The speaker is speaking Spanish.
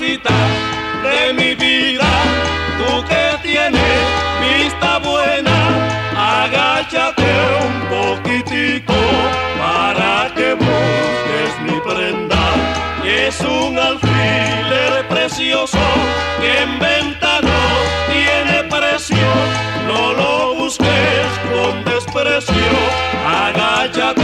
mamacita de mi vida, tú que tienes vista buena, agáchate un poquitico para que busques mi prenda. Y es un alfiler precioso que en venta no tiene precio, no lo busques con desprecio, agáchate